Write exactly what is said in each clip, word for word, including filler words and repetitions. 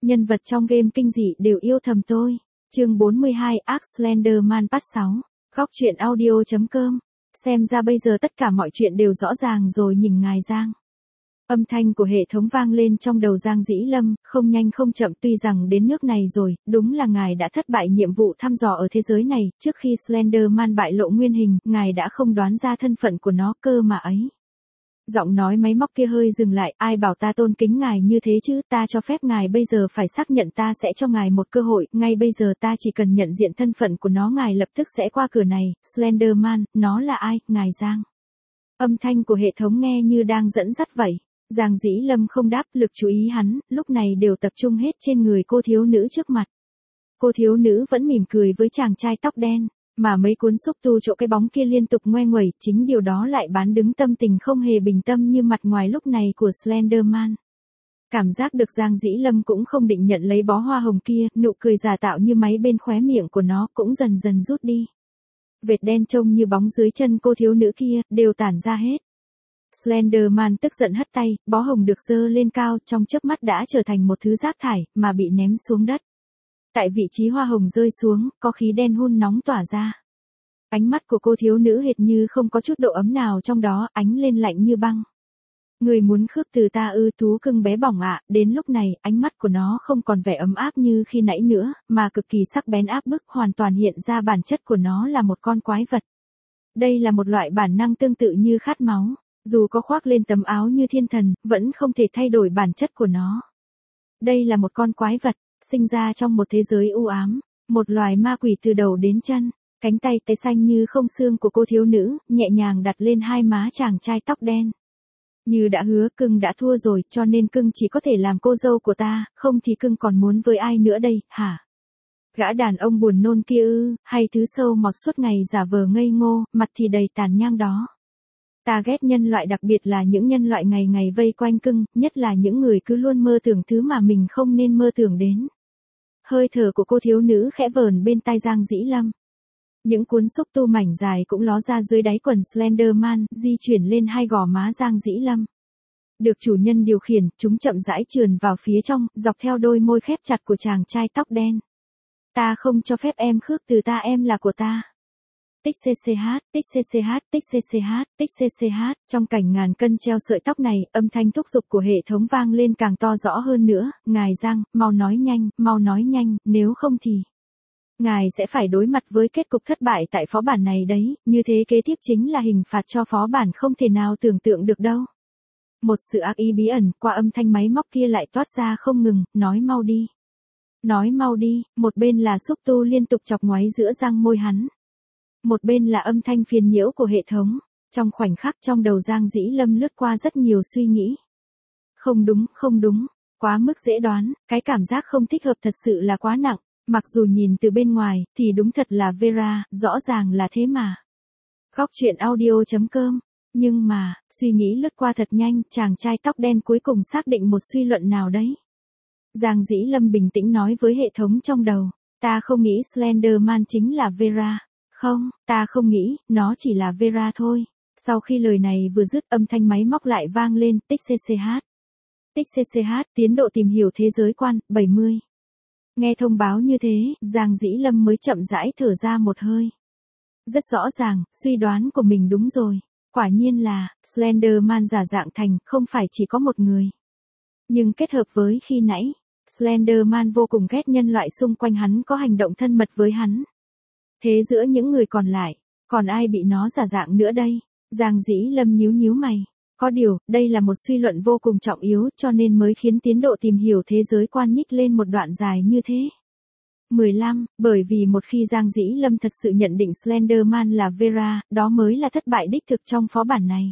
Nhân vật trong game kinh dị đều yêu thầm tôi. Chương bốn mươi hai Arc Slenderman Part sáu. Góc truyện audio chấm com. Xem ra bây giờ tất cả mọi chuyện đều rõ ràng rồi nhìn ngài Giang. Âm thanh của hệ thống vang lên trong đầu Giang Dĩ Lâm, không nhanh không chậm, tuy rằng đến nước này rồi, đúng là ngài đã thất bại nhiệm vụ thăm dò ở thế giới này, trước khi Slenderman bại lộ nguyên hình, ngài đã không đoán ra thân phận của nó cơ mà ấy. Giọng nói máy móc kia hơi dừng lại, ai bảo ta tôn kính ngài như thế chứ, ta cho phép ngài bây giờ phải xác nhận, ta sẽ cho ngài một cơ hội, ngay bây giờ ta chỉ cần nhận diện thân phận của nó, ngài lập tức sẽ qua cửa này. Slenderman, nó là ai, ngài Giang? Âm thanh của hệ thống nghe như đang dẫn dắt vậy. Giang Dĩ Lâm không đáp, lực chú ý hắn, lúc này đều tập trung hết trên người cô thiếu nữ trước mặt. Cô thiếu nữ vẫn mỉm cười với chàng trai tóc đen, mà mấy cuốn xúc tu chỗ cái bóng kia liên tục ngoe nguẩy, chính điều đó lại bán đứng tâm tình không hề bình tâm như mặt ngoài lúc này của Slenderman. Cảm giác được Giang Dĩ Lâm cũng không định nhận lấy bó hoa hồng kia, nụ cười giả tạo như máy bên khóe miệng của nó cũng dần dần rút đi. Vệt đen trông như bóng dưới chân cô thiếu nữ kia, đều tản ra hết. Slenderman tức giận hất tay, bó hồng được giơ lên cao, trong chớp mắt đã trở thành một thứ rác thải, mà bị ném xuống đất. Tại vị trí hoa hồng rơi xuống, có khí đen hun nóng tỏa ra. Ánh mắt của cô thiếu nữ hệt như không có chút độ ấm nào trong đó, ánh lên lạnh như băng. Người muốn khước từ ta ư, thú cưng bé bỏng ạ. Đến lúc này, ánh mắt của nó không còn vẻ ấm áp như khi nãy nữa, mà cực kỳ sắc bén áp bức, hoàn toàn hiện ra bản chất của nó là một con quái vật. Đây là một loại bản năng tương tự như khát máu. Dù có khoác lên tấm áo như thiên thần, vẫn không thể thay đổi bản chất của nó. Đây là một con quái vật, sinh ra trong một thế giới u ám, một loài ma quỷ từ đầu đến chân. Cánh tay tay xanh như không xương của cô thiếu nữ, nhẹ nhàng đặt lên hai má chàng trai tóc đen. Như đã hứa, cưng đã thua rồi, cho nên cưng chỉ có thể làm cô dâu của ta, không thì cưng còn muốn với ai nữa đây, hả? Gã đàn ông buồn nôn kia ư, hay thứ sâu mọt suốt ngày giả vờ ngây ngô, mặt thì đầy tàn nhang đó. Ta ghét nhân loại, đặc biệt là những nhân loại ngày ngày vây quanh cưng, nhất là những người cứ luôn mơ tưởng thứ mà mình không nên mơ tưởng đến. Hơi thở của cô thiếu nữ khẽ vờn bên tai Giang Dĩ Lâm. Những cuốn xúc tu mảnh dài cũng ló ra dưới đáy quần Slenderman, di chuyển lên hai gò má Giang Dĩ Lâm. Được chủ nhân điều khiển, chúng chậm rãi trườn vào phía trong, dọc theo đôi môi khép chặt của chàng trai tóc đen. Ta không cho phép em khước từ ta, em là của ta. Tích cch, tích cch, tích cch, tích cch, trong cảnh ngàn cân treo sợi tóc này, âm thanh thúc giục của hệ thống vang lên càng to rõ hơn nữa, ngài Giang, mau nói nhanh, mau nói nhanh, nếu không thì ngài sẽ phải đối mặt với kết cục thất bại tại phó bản này đấy, như thế kế tiếp chính là hình phạt cho phó bản không thể nào tưởng tượng được đâu. Một sự ác ý bí ẩn qua âm thanh máy móc kia lại toát ra không ngừng, nói mau đi. Nói mau đi, một bên là xúc tu liên tục chọc ngoáy giữa răng môi hắn. Một bên là âm thanh phiền nhiễu của hệ thống. Trong khoảnh khắc trong đầu Giang Dĩ Lâm lướt qua rất nhiều suy nghĩ. Không đúng, không đúng, quá mức dễ đoán, cái cảm giác không thích hợp thật sự là quá nặng, mặc dù nhìn từ bên ngoài, thì đúng thật là Vera, rõ ràng là thế mà. Góc truyện audio chấm com. Nhưng mà, suy nghĩ lướt qua thật nhanh, chàng trai tóc đen cuối cùng xác định một suy luận nào đấy. Giang Dĩ Lâm bình tĩnh nói với hệ thống trong đầu, ta không nghĩ Slenderman chính là Vera. Không, ta không nghĩ, nó chỉ là Vera thôi. Sau khi lời này vừa dứt, âm thanh máy móc lại vang lên, tích cch. Tích cch, tiến độ tìm hiểu thế giới quan, bảy mươi. Nghe thông báo như thế, Giang Dĩ Lâm mới chậm rãi thở ra một hơi. Rất rõ ràng, suy đoán của mình đúng rồi. Quả nhiên là, Slenderman giả dạng thành, không phải chỉ có một người. Nhưng kết hợp với khi nãy, Slenderman vô cùng ghét nhân loại xung quanh hắn có hành động thân mật với hắn. Thế giữa những người còn lại, còn ai bị nó giả dạng nữa đây? Giang Dĩ Lâm nhíu nhíu mày. Có điều, đây là một suy luận vô cùng trọng yếu cho nên mới khiến tiến độ tìm hiểu thế giới quan nhích lên một đoạn dài như thế. mười lăm, bởi vì một khi Giang Dĩ Lâm thật sự nhận định Slenderman là Vera, đó mới là thất bại đích thực trong phó bản này.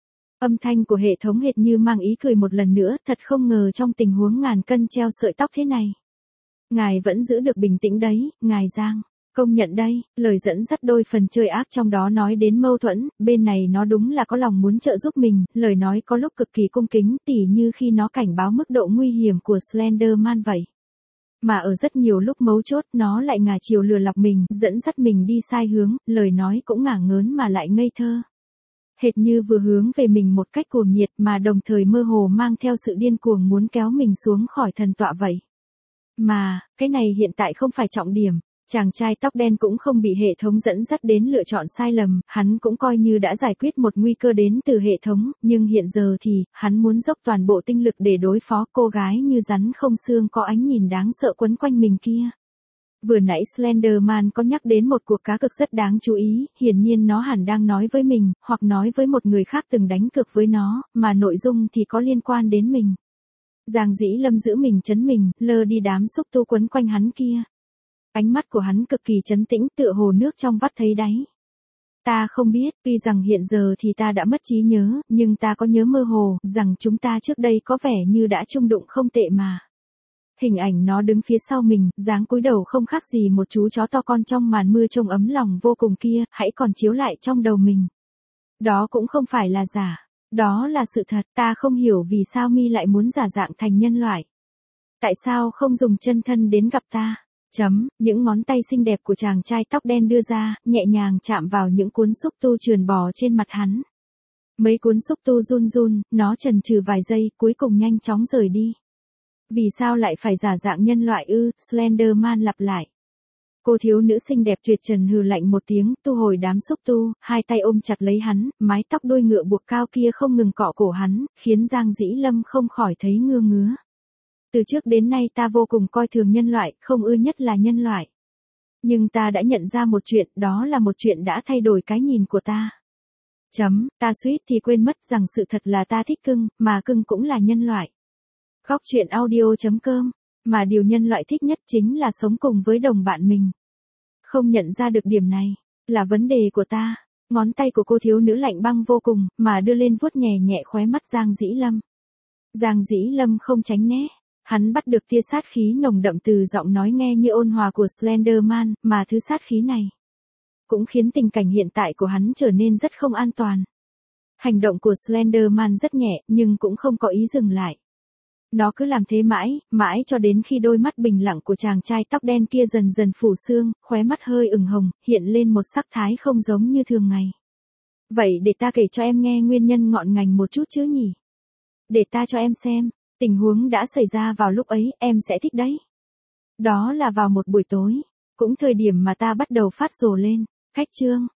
Âm thanh của hệ thống hệt như mang ý cười một lần nữa, thật không ngờ trong tình huống ngàn cân treo sợi tóc thế này. Ngài vẫn giữ được bình tĩnh đấy, ngài Giang. Công nhận đây, lời dẫn dắt đôi phần chơi ác trong đó nói đến mâu thuẫn, bên này nó đúng là có lòng muốn trợ giúp mình, lời nói có lúc cực kỳ cung kính, tỉ như khi nó cảnh báo mức độ nguy hiểm của Slenderman vậy. Mà ở rất nhiều lúc mấu chốt nó lại ngả chiều lừa lọc mình, dẫn dắt mình đi sai hướng, lời nói cũng ngả ngớn mà lại ngây thơ. Hệt như vừa hướng về mình một cách cuồng nhiệt mà đồng thời mơ hồ mang theo sự điên cuồng muốn kéo mình xuống khỏi thần tọa vậy. Mà, cái này hiện tại không phải trọng điểm. Chàng trai tóc đen cũng không bị hệ thống dẫn dắt đến lựa chọn sai lầm, hắn cũng coi như đã giải quyết một nguy cơ đến từ hệ thống, nhưng hiện giờ thì, hắn muốn dốc toàn bộ tinh lực để đối phó cô gái như rắn không xương có ánh nhìn đáng sợ quấn quanh mình kia. Vừa nãy Slenderman có nhắc đến một cuộc cá cược rất đáng chú ý, hiển nhiên nó hẳn đang nói với mình, hoặc nói với một người khác từng đánh cược với nó, mà nội dung thì có liên quan đến mình. Giang Dĩ Lâm giữ mình trấn mình, lơ đi đám xúc tu quấn quanh hắn kia. Ánh mắt của hắn cực kỳ trấn tĩnh, tựa hồ nước trong vắt thấy đáy. Ta không biết, tuy rằng hiện giờ thì ta đã mất trí nhớ, nhưng ta có nhớ mơ hồ, rằng chúng ta trước đây có vẻ như đã chung đụng không tệ mà. Hình ảnh nó đứng phía sau mình, dáng cúi đầu không khác gì một chú chó to con trong màn mưa trông ấm lòng vô cùng kia, hãy còn chiếu lại trong đầu mình. Đó cũng không phải là giả. Đó là sự thật, ta không hiểu vì sao Mi lại muốn giả dạng thành nhân loại. Tại sao không dùng chân thân đến gặp ta? Chấm, những ngón tay xinh đẹp của chàng trai tóc đen đưa ra, nhẹ nhàng chạm vào những cuốn xúc tu trườn bò trên mặt hắn. Mấy cuốn xúc tu run run, nó chần chừ vài giây, cuối cùng nhanh chóng rời đi. Vì sao lại phải giả dạng nhân loại ư? Slenderman lặp lại. Cô thiếu nữ xinh đẹp tuyệt trần hừ lạnh một tiếng, tu hồi đám xúc tu, hai tay ôm chặt lấy hắn, mái tóc đuôi ngựa buộc cao kia không ngừng cọ cổ hắn, khiến Giang Dĩ Lâm không khỏi thấy ngưa ngứa. Từ trước đến nay ta vô cùng coi thường nhân loại, không ưa nhất là nhân loại. Nhưng ta đã nhận ra một chuyện, đó là một chuyện đã thay đổi cái nhìn của ta. Chấm, ta suýt thì quên mất rằng sự thật là ta thích cưng, mà cưng cũng là nhân loại. Khóc chuyện audio chấm com, mà điều nhân loại thích nhất chính là sống cùng với đồng bạn mình. Không nhận ra được điểm này, là vấn đề của ta. Ngón tay của cô thiếu nữ lạnh băng vô cùng, mà đưa lên vuốt nhẹ nhẹ khóe mắt Giang Dĩ Lâm. Giang Dĩ Lâm không tránh né. Hắn bắt được tia sát khí nồng đậm từ giọng nói nghe như ôn hòa của Slenderman, mà thứ sát khí này cũng khiến tình cảnh hiện tại của hắn trở nên rất không an toàn. Hành động của Slenderman rất nhẹ, nhưng cũng không có ý dừng lại. Nó cứ làm thế mãi, mãi cho đến khi đôi mắt bình lặng của chàng trai tóc đen kia dần dần phủ sương, khóe mắt hơi ửng hồng, hiện lên một sắc thái không giống như thường ngày. Vậy để ta kể cho em nghe nguyên nhân ngọn ngành một chút chứ nhỉ? Để ta cho em xem. Tình huống đã xảy ra vào lúc ấy, em sẽ thích đấy. Đó là vào một buổi tối, cũng thời điểm mà ta bắt đầu phát rồ lên. Khách chương.